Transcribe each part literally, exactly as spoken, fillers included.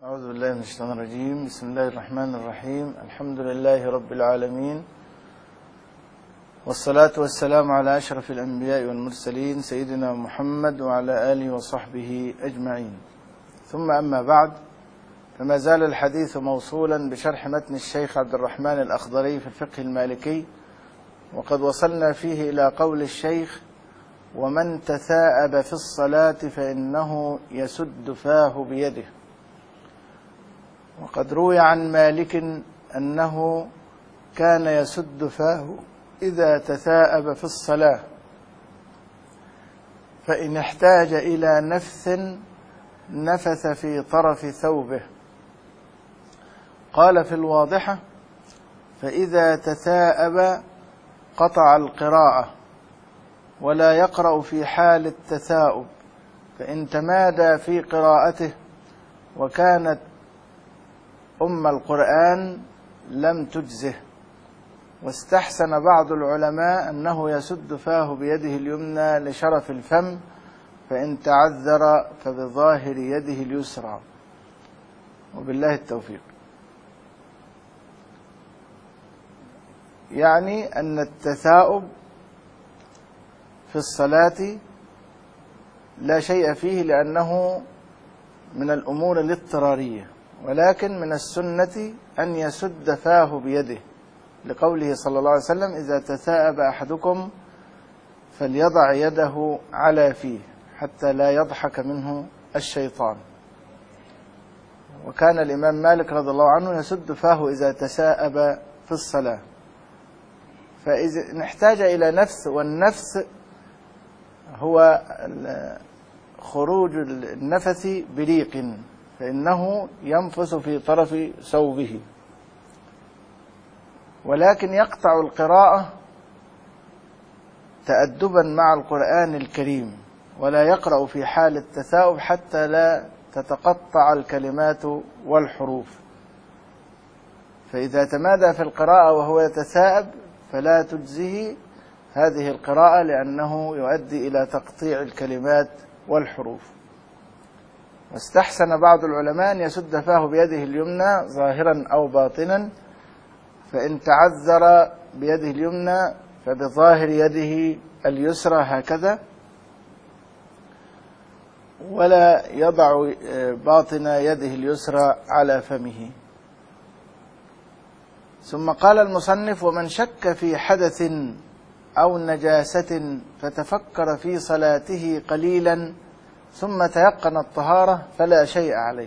أعوذ بالله من الشيطان الرجيم. بسم الله الرحمن الرحيم. الحمد لله رب العالمين، والصلاة والسلام على أشرف الأنبياء والمرسلين سيدنا محمد وعلى آله وصحبه أجمعين، ثم أما بعد، فما زال الحديث موصولا بشرح متن الشيخ عبد الرحمن الأخضري في الفقه المالكي، وقد وصلنا فيه إلى قول الشيخ: ومن تثاءب في الصلاة فإنه يسد فاه بيده. وقد روي عن مالك أنه كان يسد فاه إذا تثاءب في الصلاة، فإن احتاج إلى نفث نفث في طرف ثوبه. قال في الواضحة: فإذا تثاءب قطع القراءة ولا يقرأ في حال التثاؤب، فإن تمادى في قراءته وكانت أم القرآن لم تجزه. واستحسن بعض العلماء أنه يسد فاه بيده اليمنى لشرف الفم، فإن تعذر فبظاهر يده اليسرى، وبالله التوفيق. يعني أن التثاؤب في الصلاة لا شيء فيه، لأنه من الأمور الاضطرارية، ولكن من السنة أن يسد فاه بيده، لقوله صلى الله عليه وسلم: إذا تثاءب أحدكم فليضع يده على فيه حتى لا يضحك منه الشيطان. وكان الإمام مالك رضي الله عنه يسد فاه إذا تثاءب في الصلاة. فإذا نحتاج إلى نفث، والنفث هو خروج النفث بريق، فإنه ينفث في طرف ثوبه، ولكن يقطع القراءة تأدبا مع القرآن الكريم، ولا يقرأ في حال التثاؤب حتى لا تتقطع الكلمات والحروف. فإذا تمادى في القراءة وهو يتثاءب فلا تجزه هذه القراءة، لأنه يؤدي إلى تقطيع الكلمات والحروف. واستحسن بعض العلماء أن يسد فاه بيده اليمنى ظاهرا أو باطنا، فإن تعذر بيده اليمنى فبظاهر يده اليسرى هكذا، ولا يضع باطن يده اليسرى على فمه. ثم قال المصنف: ومن شك في حدث أو نجاسة فتفكر في صلاته قليلا ثم تيقن الطهارة فلا شيء عليه.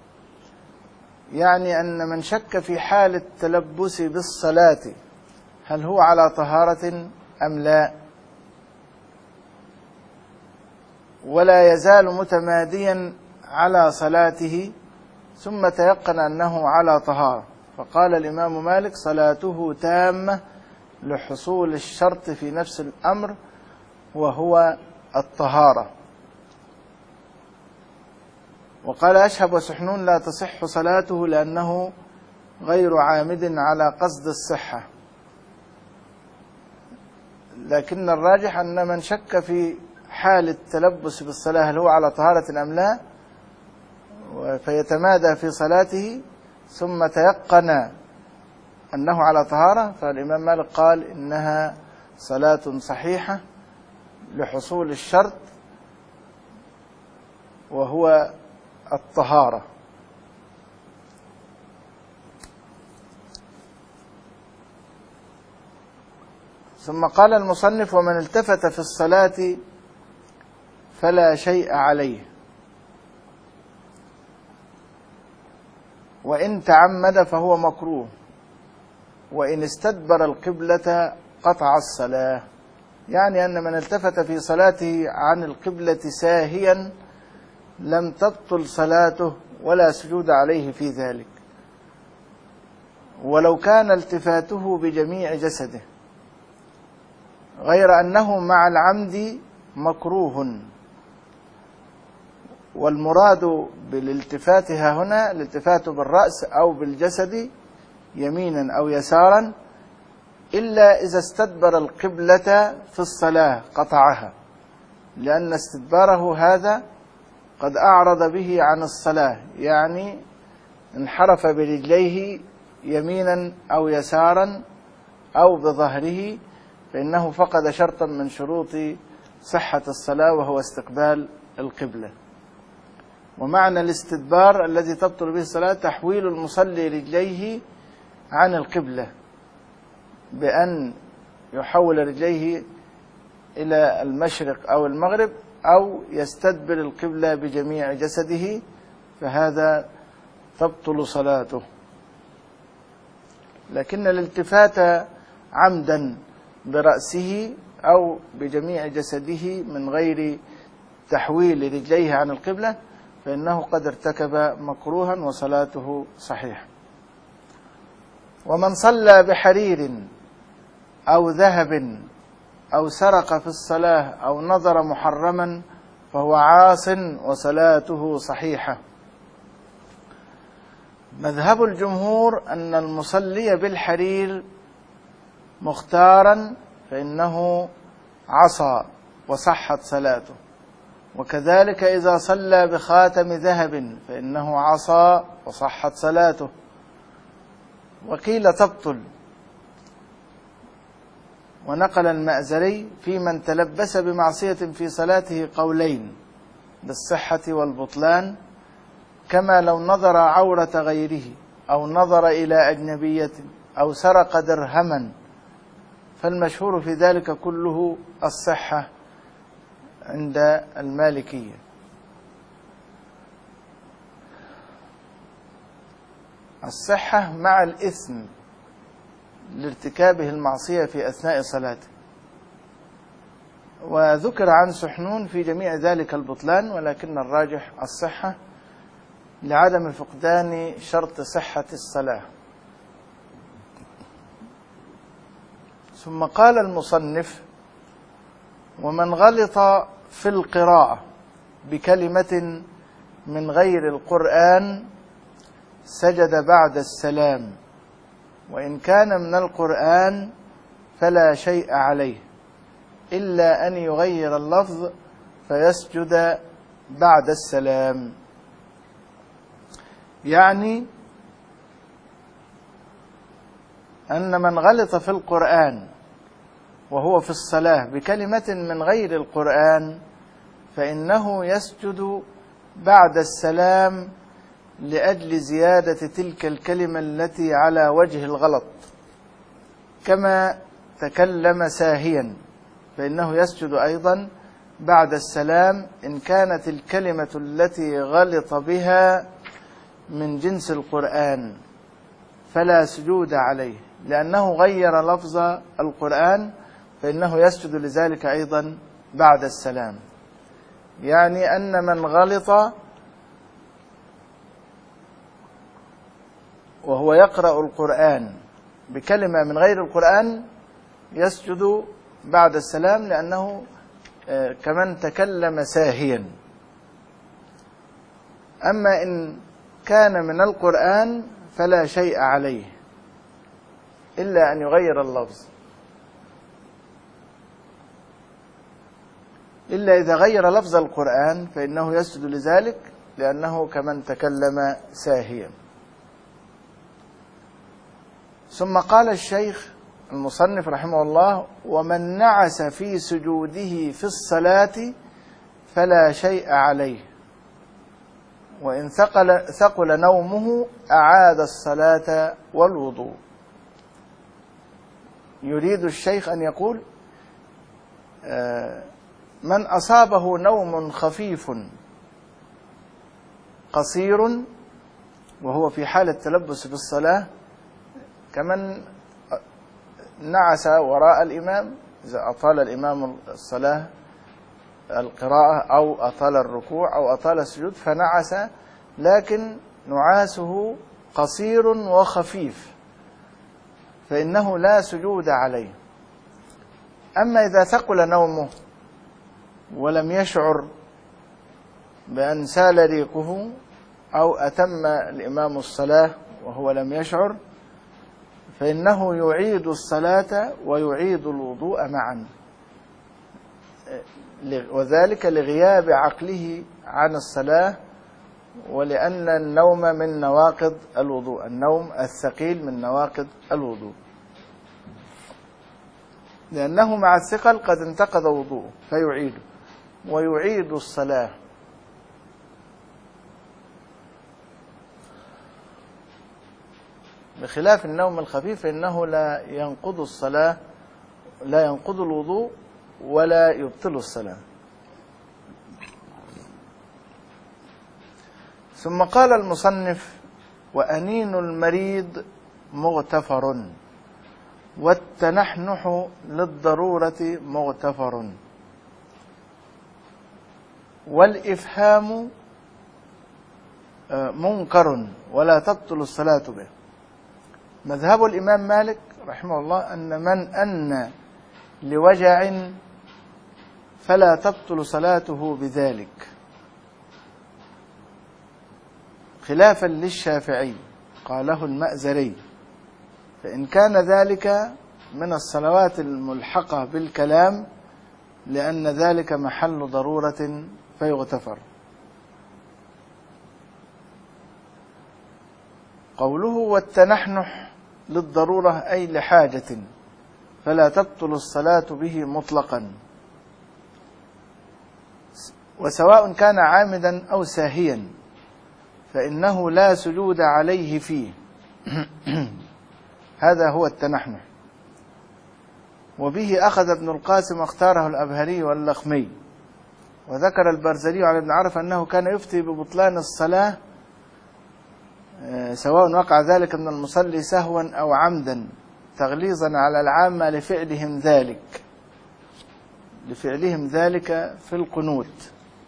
يعني أن من شك في حال التلبس بالصلاة هل هو على طهارة أم لا، ولا يزال متماديا على صلاته، ثم تيقن أنه على طهارة، فقال الإمام مالك: صلاته تامة لحصول الشرط في نفس الأمر وهو الطهارة. وقال أشهب وسحنون: لا تصح صلاته لأنه غير عامد على قصد الصحة. لكن الراجح أن من شك في حال التلبس بالصلاة هل هو على طهارة أم لا، فيتمادى في صلاته ثم تيقن أنه على طهارة، فالإمام مالك قال إنها صلاة صحيحة لحصول الشرط وهو الطهارة. ثم قال المصنف: ومن التفت في الصلاة فلا شيء عليه، وإن تعمد فهو مكروه، وإن استدبر القبلة قطع الصلاة. يعني أن من التفت في صلاته عن القبلة ساهيا لم تبطل صلاته ولا سجود عليه في ذلك، ولو كان التفاته بجميع جسده، غير أنه مع العمد مكروه. والمراد بالالتفات ها هنا الالتفات بالرأس أو بالجسد يمينا أو يسارا، إلا إذا استدبر القبلة في الصلاة قطعها، لأن استدباره هذا قد أعرض به عن الصلاة، يعني انحرف برجليه يمينا أو يسارا أو بظهره فإنه فقد شرطا من شروط صحة الصلاة، وهو استقبال القبلة. ومعنى الاستدبار الذي تبطل به الصلاة تحويل المصلي رجليه عن القبلة، بأن يحول رجليه إلى المشرق أو المغرب أو يستدبر القبلة بجميع جسده، فهذا تبطل صلاته. لكن الالتفات عمدا برأسه أو بجميع جسده من غير تحويل رجليه عن القبلة فإنه قد ارتكب مكروها وصلاته صحيحة. ومن صلى بحرير أو ذهب أو سرق في الصلاة أو نظر محرما فهو عاص وصلاته صحيحة. مذهب الجمهور أن المصلي بالحرير مختارا فإنه عصى وصحت صلاته، وكذلك إذا صلى بخاتم ذهب فإنه عصى وصحت صلاته. وقيل تبطل. ونقل المأزري في من تلبس بمعصية في صلاته قولين بالصحة والبطلان، كما لو نظر عورة غيره أو نظر إلى أجنبية أو سرق درهما، فالمشهور في ذلك كله الصحة عند المالكية. الصحة مع الإثم لارتكابه المعصية في أثناء صلاته. وذكر عن سحنون في جميع ذلك البطلان، ولكن الراجح الصحة لعدم فقدان شرط صحة الصلاة. ثم قال المصنف: ومن غلط في القراءة بكلمة من غير القرآن سجد بعد السلام، وإن كان من القرآن فلا شيء عليه إلا أن يغير اللفظ فيسجد بعد السلام. يعني أن من غلط في القرآن وهو في الصلاة بكلمة من غير القرآن فإنه يسجد بعد السلام لأجل زيادة تلك الكلمة التي على وجه الغلط، كما تكلم ساهيا فإنه يسجد أيضا بعد السلام إن كانت الكلمة التي غلط بها من جنس القرآن فلا سجود عليه، لأنه غير لفظ القرآن فإنه يسجد لذلك أيضا بعد السلام. يعني أن من غلط وهو يقرأ القرآن بكلمة من غير القرآن يسجد بعد السلام، لأنه كمن تكلم ساهيا. أما إن كان من القرآن فلا شيء عليه إلا أن يغير اللفظ، إلا إذا غير لفظ القرآن فإنه يسجد لذلك لأنه كمن تكلم ساهيا. ثم قال الشيخ المصنف رحمه الله: ومن نعس في سجوده في الصلاة فلا شيء عليه، وإن ثقل, ثقل نومه أعاد الصلاة والوضوء. يريد الشيخ أن يقول من أصابه نوم خفيف قصير وهو في حالة تلبس بالصلاة، كمن نعس وراء الإمام إذا أطال الإمام الصلاة القراءة أو أطال الركوع أو أطال السجود فنعس، لكن نعاسه قصير وخفيف فإنه لا سجود عليه. أما إذا ثقل نومه ولم يشعر بأن سال ريقه أو أتم الإمام الصلاة وهو لم يشعر فإنه يعيد الصلاة ويعيد الوضوء معا، وذلك لغياب عقله عن الصلاة ولأن النوم من نواقض الوضوء، النوم الثقيل من نواقض الوضوء، لأنه مع الثقل قد انتقض وضوءه فيعيده، ويعيد الصلاة. بخلاف النوم الخفيف فإنه لا ينقض الصلاة، لا ينقض الوضوء ولا يبطل الصلاة. ثم قال المصنف: وأنين المريض مغتفر، والتنحنح للضرورة مغتفر، والإفهام منكر ولا تبطل الصلاة به. مذهب الإمام مالك رحمه الله أن من أن لوجع فلا تبطل صلاته بذلك، خلافا للشافعي قاله المأزري، فإن كان ذلك من الصلوات الملحقة بالكلام لأن ذلك محل ضرورة فيغتفر. قوله والتنحنح للضرورة أي لحاجة فلا تبطل الصلاة به مطلقا، وسواء كان عامدا أو ساهيا فإنه لا سجود عليه فيه. هذا هو التنحنح. وبه أخذ ابن القاسم واختاره الأبهري واللخمي. وذكر البرزلي عن ابن عرف أنه كان يفتي ببطلان الصلاة سواء وقع ذلك من المصلي سهوا أو عمدا، تغليظا على العامة لفعلهم ذلك لفعلهم ذلك في القنوت.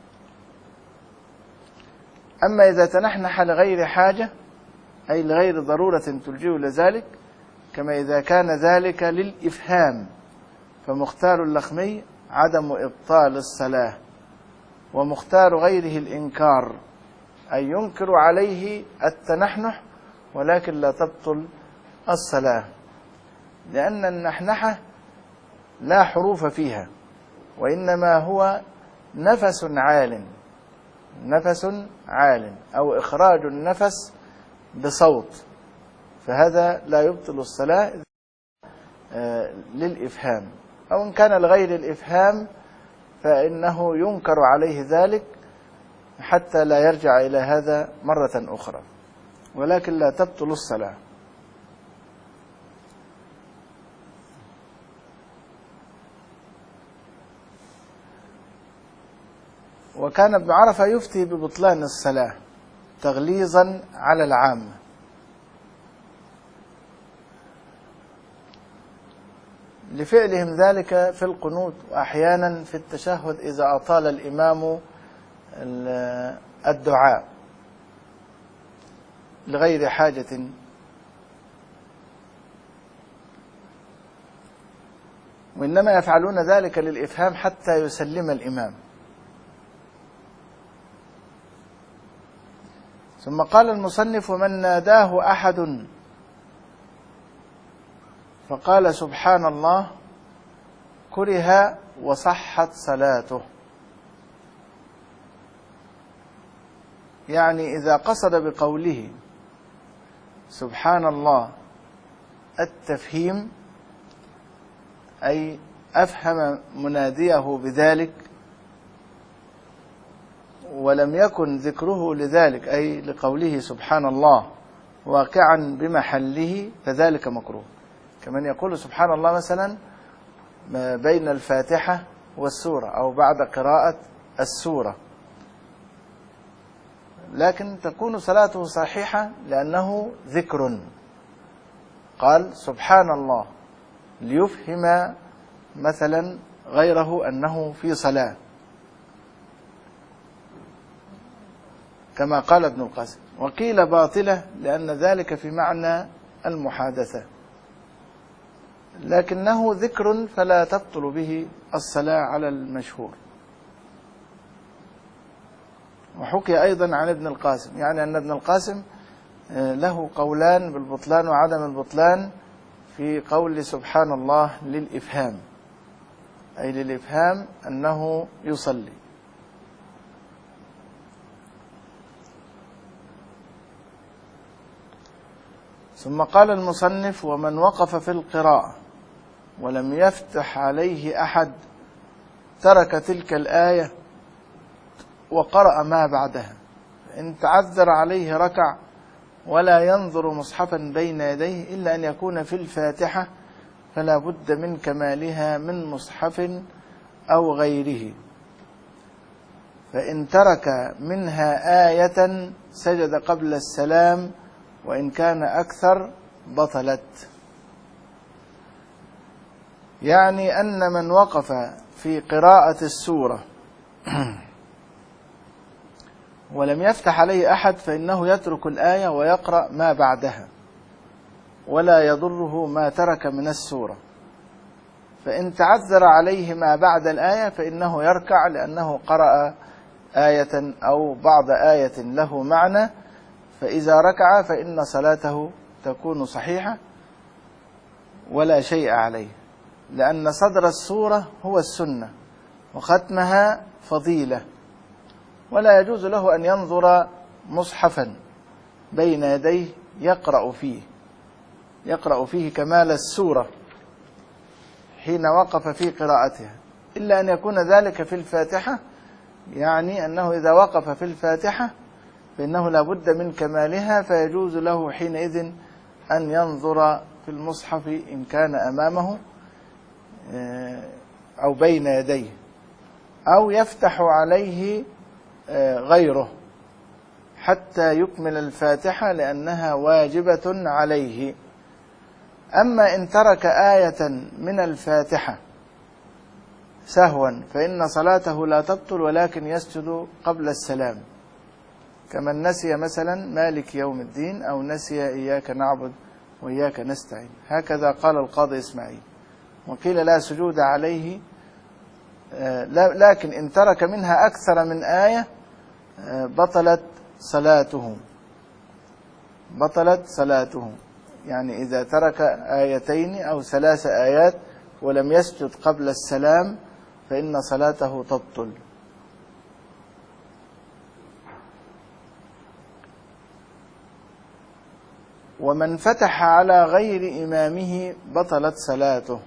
أما إذا تنحنح لغير حاجة أي لغير ضرورة تلجئ لذلك، كما إذا كان ذلك للإفهام، فمختار اللخمي عدم إبطال الصلاة، ومختار غيره الإنكار، أي ينكر عليه التنحنح ولكن لا تبطل الصلاة، لأن النحنحة لا حروف فيها، وإنما هو نفس عال نفس عال أو إخراج النفس بصوت، فهذا لا يبطل الصلاة للإفهام. أو إن كان لغير الإفهام فإنه ينكر عليه ذلك حتى لا يرجع إلى هذا مرة أخرى، ولكن لا تبطل الصلاة. وكان ابن عرفة يفتي ببطلان الصلاة تغليظا على العامة، لفعلهم ذلك في القنوت، وأحيانا في التشهد إذا أطال الإمام الدعاء لغير حاجة. وإنما يفعلون ذلك للإفهام حتى يسلم الإمام. ثم قال المصنف: من ناداه أحد فقال سبحان الله كره وصحت صلاته. يعني إذا قصد بقوله سبحان الله التفهيم، أي أفهم مناديه بذلك، ولم يكن ذكره لذلك أي لقوله سبحان الله واقعا بمحله، فذلك مكروه. كمن يقول سبحان الله مثلا بين الفاتحة والسورة أو بعد قراءة السورة، لكن تكون صلاته صحيحة لأنه ذكر. قال سبحان الله ليفهم مثلا غيره أنه في صلاة، كما قال ابن القاسم. وقيل باطلة لأن ذلك في معنى المحادثة، لكنه ذكر فلا تبطل به الصلاة على المشهور. وحكي أيضا عن ابن القاسم، يعني أن ابن القاسم له قولان بالبطلان وعدم البطلان في قول سبحان الله للإفهام، أي للإفهام أنه يصلي. ثم قال المصنف: ومن وقف في القراءة ولم يفتح عليه أحد ترك تلك الآية وقرأ ما بعدها، إن تعذر عليه ركع ولا ينظر مصحفا بين يديه إلا أن يكون في الفاتحة، فلا بد من كمالها من مصحف أو غيره. فإن ترك منها آية سجد قبل السلام، وإن كان أكثر بطلت. يعني أن من وقف في قراءة السورة ولم يفتح عليه أحد فإنه يترك الآية ويقرأ ما بعدها، ولا يضره ما ترك من السورة. فإن تعذر عليه ما بعد الآية فإنه يركع، لأنه قرأ آية أو بعض آية له معنى، فإذا ركع فإن صلاته تكون صحيحة ولا شيء عليه، لأن صدر السورة هو السنة وختمها فضيلة، ولا يجوز له أن ينظر مصحفا بين يديه يقرأ فيه يقرأ فيه كمال السورة حين وقف في قراءتها، إلا أن يكون ذلك في الفاتحة. يعني أنه إذا وقف في الفاتحة فإنه لا بد من كمالها، فيجوز له حينئذ أن ينظر في المصحف إن كان أمامه أو بين يديه، أو يفتح عليه غيره حتى يكمل الفاتحة، لأنها واجبة عليه. أما إن ترك آية من الفاتحة سهوا فإن صلاته لا تبطل، ولكن يسجد قبل السلام، كمن نسي مثلا مالك يوم الدين، أو نسي إياك نعبد وإياك نستعين، هكذا قال القاضي إسماعيل. وقيل لا سجود عليه، لكن إن ترك منها أكثر من آية بطلت صلاته بطلت صلاته يعني إذا ترك آيتين أو ثلاث آيات ولم يسجد قبل السلام فإن صلاته تبطل. ومن فتح على غير إمامه بطلت صلاته،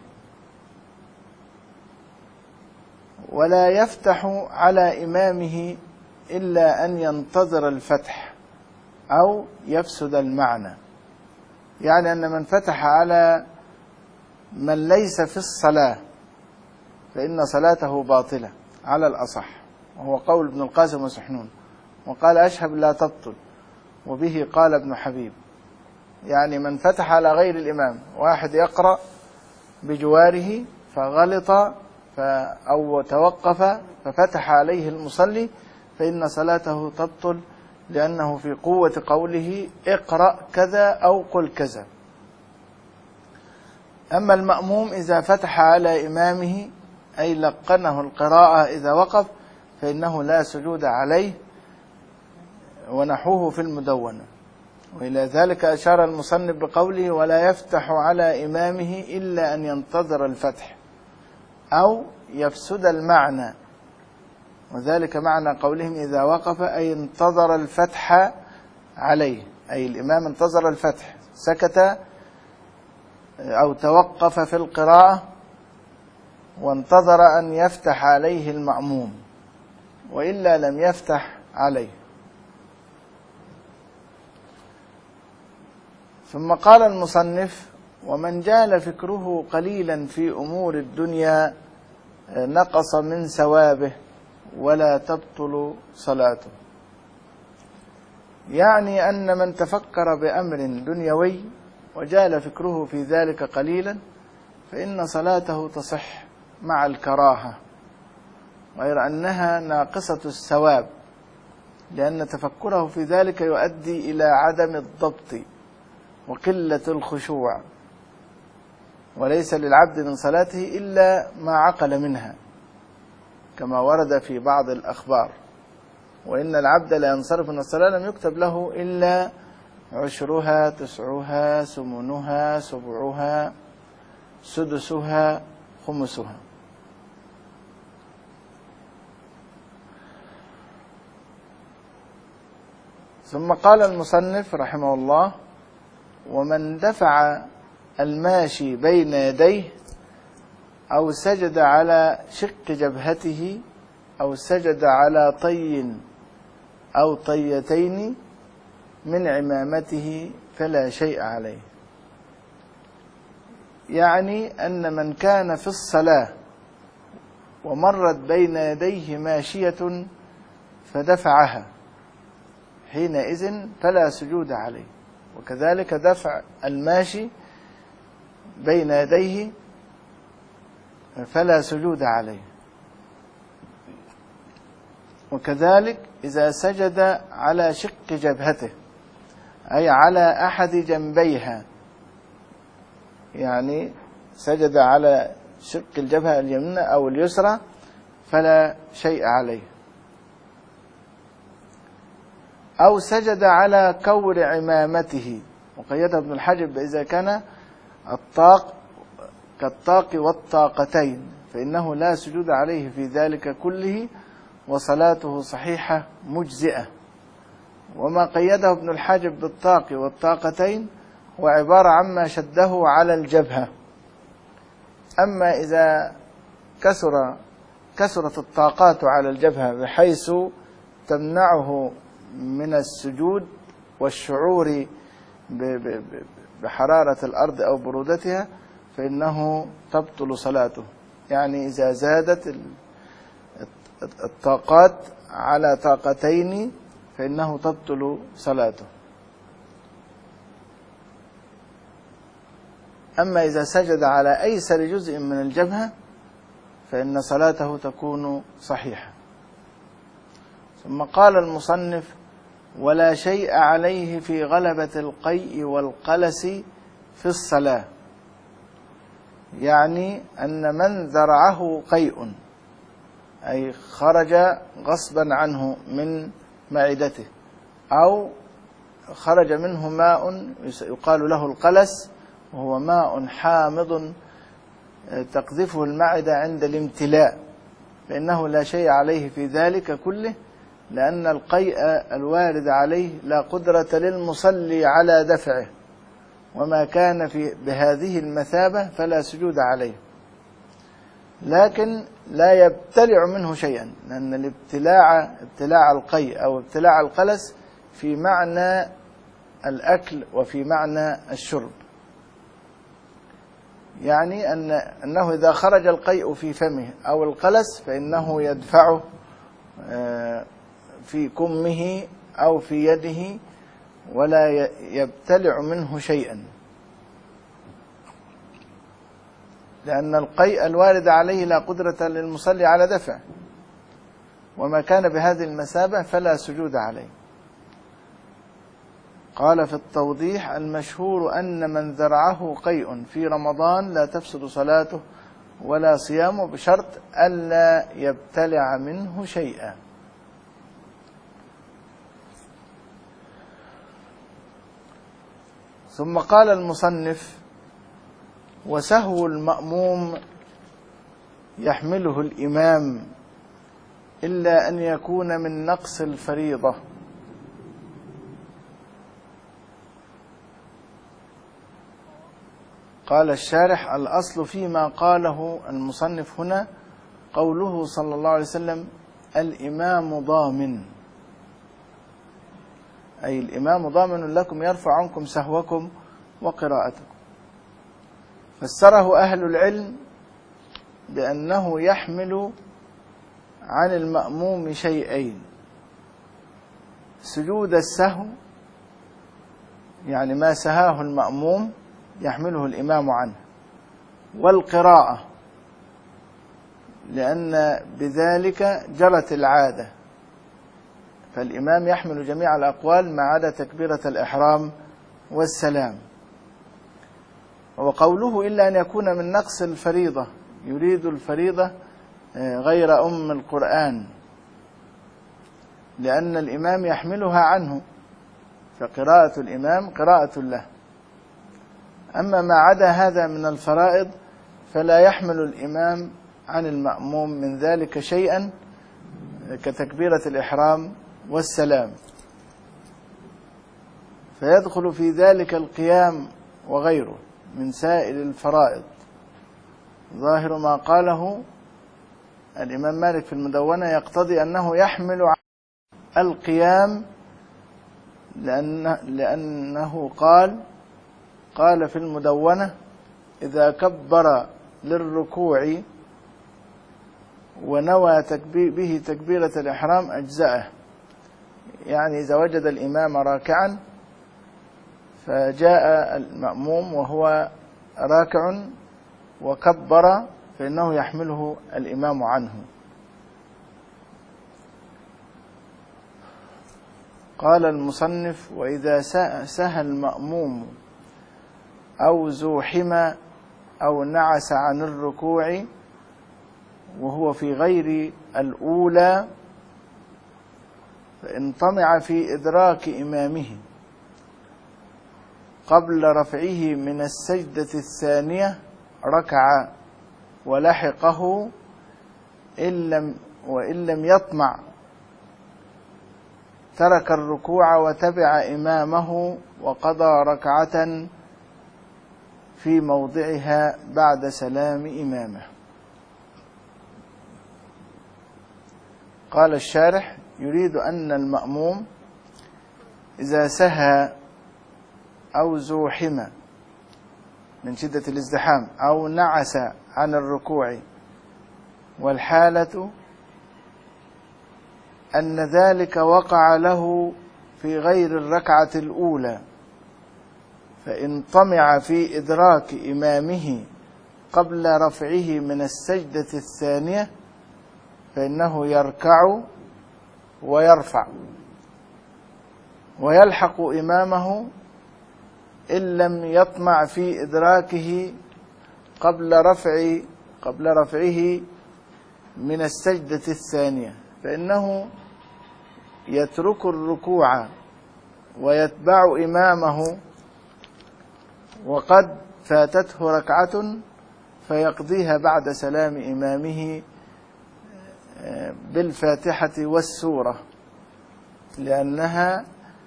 ولا يفتح على إمامه إلا أن ينتظر الفتح أو يفسد المعنى. يعني أن من فتح على من ليس في الصلاة فإن صلاته باطلة على الأصح، وهو قول ابن القاسم وسحنون، وقال أشهب لا تبطل، وبه قال ابن حبيب. يعني من فتح على غير الإمام، واحد يقرأ بجواره فغلط أو توقف ففتح عليه المصلي، فإن صلاته تبطل، لأنه في قوة قوله اقرأ كذا أو قل كذا. أما المأموم إذا فتح على إمامه أي لقنه القراءة إذا وقف فإنه لا سجود عليه، ونحوه في المدونة. وإلى ذلك أشار المصنف بقوله ولا يفتح على إمامه إلا أن ينتظر الفتح أو يفسد المعنى، وذلك معنى قولهم إذا وقف أي انتظر الفتح عليه، أي الإمام انتظر الفتح، سكت أو توقف في القراءة وانتظر أن يفتح عليه المأموم، وإلا لم يفتح عليه. ثم قال المصنف ومن جال فكره قليلا في أمور الدنيا نقص من ثوابه ولا تبطل صلاته. يعني أن من تفكر بأمر دنيوي وجال فكره في ذلك قليلا فإن صلاته تصح مع الكراهة، غير أنها ناقصة الثواب، لأن تفكره في ذلك يؤدي إلى عدم الضبط وقلة الخشوع، وليس للعبد من صلاته إلا ما عقل منها كما ورد في بعض الأخبار، وإن العبد لا ينصرف من الصلاة لم يكتب له إلا عشرها تسعها ثمنها سبعها سدسها خمسها. ثم قال المصنف رحمه الله ومن دفع الماشي بين يديه أو سجد على شق جبهته أو سجد على طي أو طيتين من عمامته فلا شيء عليه. يعني أن من كان في الصلاة ومرت بين يديه ماشية فدفعها حينئذ فلا سجود عليه، وكذلك دفع الماشي بين يديه فلا سجود عليه، وكذلك إذا سجد على شق جبهته أي على أحد جنبيها، يعني سجد على شق الجبهة اليمنى أو اليسرى فلا شيء عليه، أو سجد على كور عمامته، وقيدها ابن الحجب إذا كان الطاق كالطاق والطاقتين فإنه لا سجود عليه في ذلك كله وصلاته صحيحة مجزئة. وما قيده ابن الحجب بالطاق والطاقتين هو عبارة عما شده على الجبهة. أما إذا كسر كسرت الطاقات على الجبهة بحيث تمنعه من السجود والشعور بحرارة الأرض أو برودتها فإنه تبطل صلاته. يعني إذا زادت الطاقات على طاقتين فإنه تبطل صلاته. أما إذا سجد على أيسر جزء من الجبهة فإن صلاته تكون صحيحة. ثم قال المصنف: ولا شيء عليه في غلبة القيء والقلس في الصلاة. يعني أن من ذرعه قيء أي خرج غصبا عنه من معدته أو خرج منه ماء يقال له القلس، وهو ماء حامض تقذفه المعدة عند الامتلاء، فإنه لا شيء عليه في ذلك كله، لأن القيء الوارد عليه لا قدرة للمصلي على دفعه، وما كان في بهذه المثابة فلا سجود عليه. لكن لا يبتلع منه شيئا، لأن الابتلاع ابتلاع القيء أو ابتلاع القلس في معنى الأكل وفي معنى الشرب. يعني أن أنه إذا خرج القيء في فمه أو القلس فإنه يدفعه في كمه أو في يده ولا يبتلع منه شيئا، لأن القيء الوارد عليه لا قدرة للمصلي على دفعه، وما كان بهذه المثابة فلا سجود عليه. قال في التوضيح: المشهور أن من ذرعه قيء في رمضان لا تفسد صلاته ولا صيامه بشرط ألا يبتلع منه شيئا. ثم قال المصنف: وسهو المأموم يحمله الإمام إلا أن يكون من نقص الفريضة. قال الشارح: الأصل فيما قاله المصنف هنا قوله صلى الله عليه وسلم: الإمام ضامن، أي الإمام ضامن لكم يرفع عنكم سهوكم وقراءتكم. فسره أهل العلم بأنه يحمل عن المأموم شيئين: سجود السهو، يعني ما سهاه المأموم يحمله الإمام عنه، والقراءة، لأن بذلك جرت العادة، فالإمام يحمل جميع الأقوال ما عدا تكبيرة الإحرام والسلام. وقوله إلا أن يكون من نقص الفريضة يريد الفريضة غير أم القرآن، لأن الإمام يحملها عنه، فقراءة الإمام قراءة له. أما ما عدا هذا من الفرائض فلا يحمل الإمام عن المأموم من ذلك شيئا كتكبيرة الإحرام والسلام. فيدخل في ذلك القيام وغيره من سائر الفرائض. ظاهر ما قاله الإمام مالك في المدونة يقتضي أنه يحمل على القيام، لأن لأنه قال قال في المدونة: إذا كبر للركوع ونوى به تكبيرة الإحرام أجزأه. يعني إذا وجد الإمام راكعا فجاء المأموم وهو راكع وكبر فإنه يحمله الإمام عنه. قال المصنف: وإذا سهى المأموم أو زوحم أو نعس عن الركوع وهو في غير الأولى فإن طمع في إدراك إمامه قبل رفعه من السجدة الثانية ركع ولحقه إن لم وإن لم يطمع ترك الركوع وتبع إمامه وقضى ركعة في موضعها بعد سلام إمامه. قال الشارح: يريد أن المأموم إذا سهى أو زوحم من شدة الازدحام أو نعس عن الركوع، والحالة أن ذلك وقع له في غير الركعة الأولى، فإن طمع في إدراك إمامه قبل رفعه من السجدة الثانية فإنه يركع ويرفع ويلحق إمامه إن لم يطمع في إدراكه قبل رفع قبل رفعه من السجدة الثانية، فإنه يترك الركوع ويتبع إمامه وقد فاتته ركعة فيقضيها بعد سلام إمامه بالفاتحة والسورة، لأنها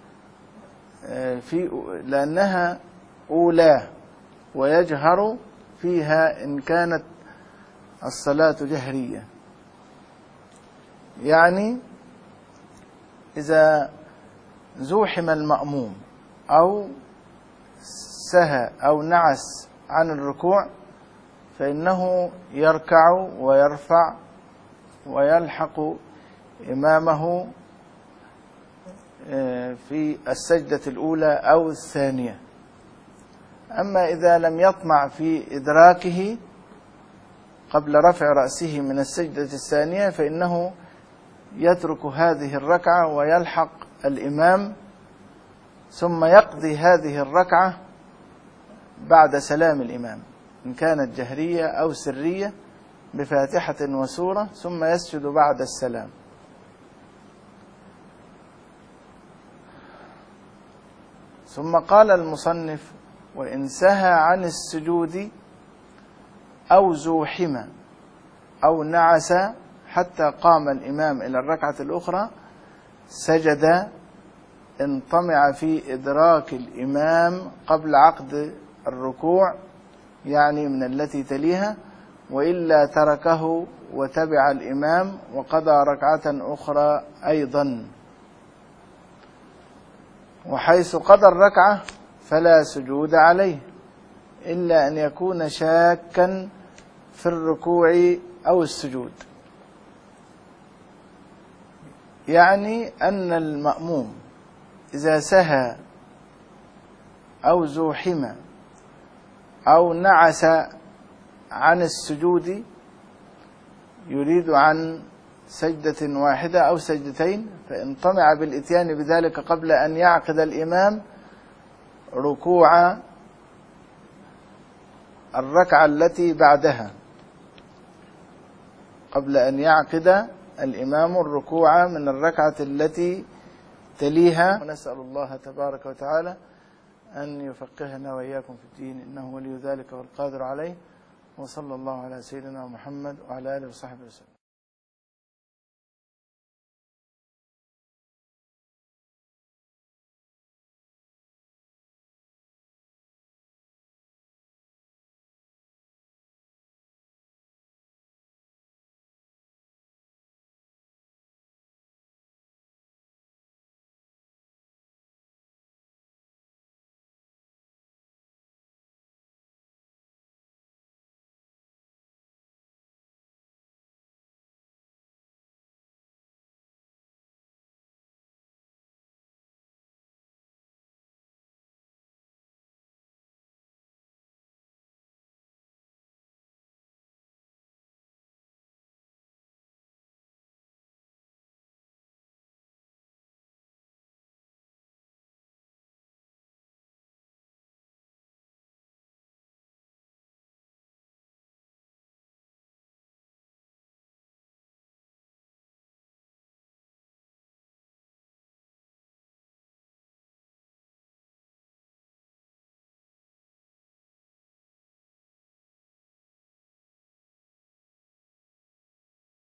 في لأنها أولى ويجهر فيها إن كانت الصلاة جهرية. يعني إذا زوحم المأموم أو سهى أو نعس عن الركوع فإنه يركع ويرفع ويلحق إمامه في السجدة الأولى أو الثانية. أما إذا لم يطمع في إدراكه قبل رفع رأسه من السجدة الثانية فإنه يترك هذه الركعة ويلحق الإمام ثم يقضي هذه الركعة بعد سلام الإمام إن كانت جهرية أو سرية بفاتحة وسورة، ثم يسجد بعد السلام. ثم قال المصنف: وإن سهى عن السجود أو زوحم أو نعس حتى قام الإمام إلى الركعة الأخرى سجد إن طمع في إدراك الإمام قبل عقد الركوع، يعني من التي تليها، وإلا تركه وتبع الإمام وقضى ركعة أخرى أيضا. وحيث قضى الركعة فلا سجود عليه إلا أن يكون شاكا في الركوع أو السجود. يعني أن المأموم إذا سهى أو زوحم أو نعس عن السجود يريد عن سجدة واحدة أو سجدتين، فإن طمع بالإتيان بذلك قبل أن يعقد الإمام ركوع الركعة التي بعدها، قبل أن يعقد الإمام الركوع من الركعة التي تليها. ونسأل الله تبارك وتعالى أن يفقهنا وإياكم في الدين، إنه ولي ذلك والقادر عليه. وصلى الله على سيدنا محمد وعلى آله وصحبه وسلم.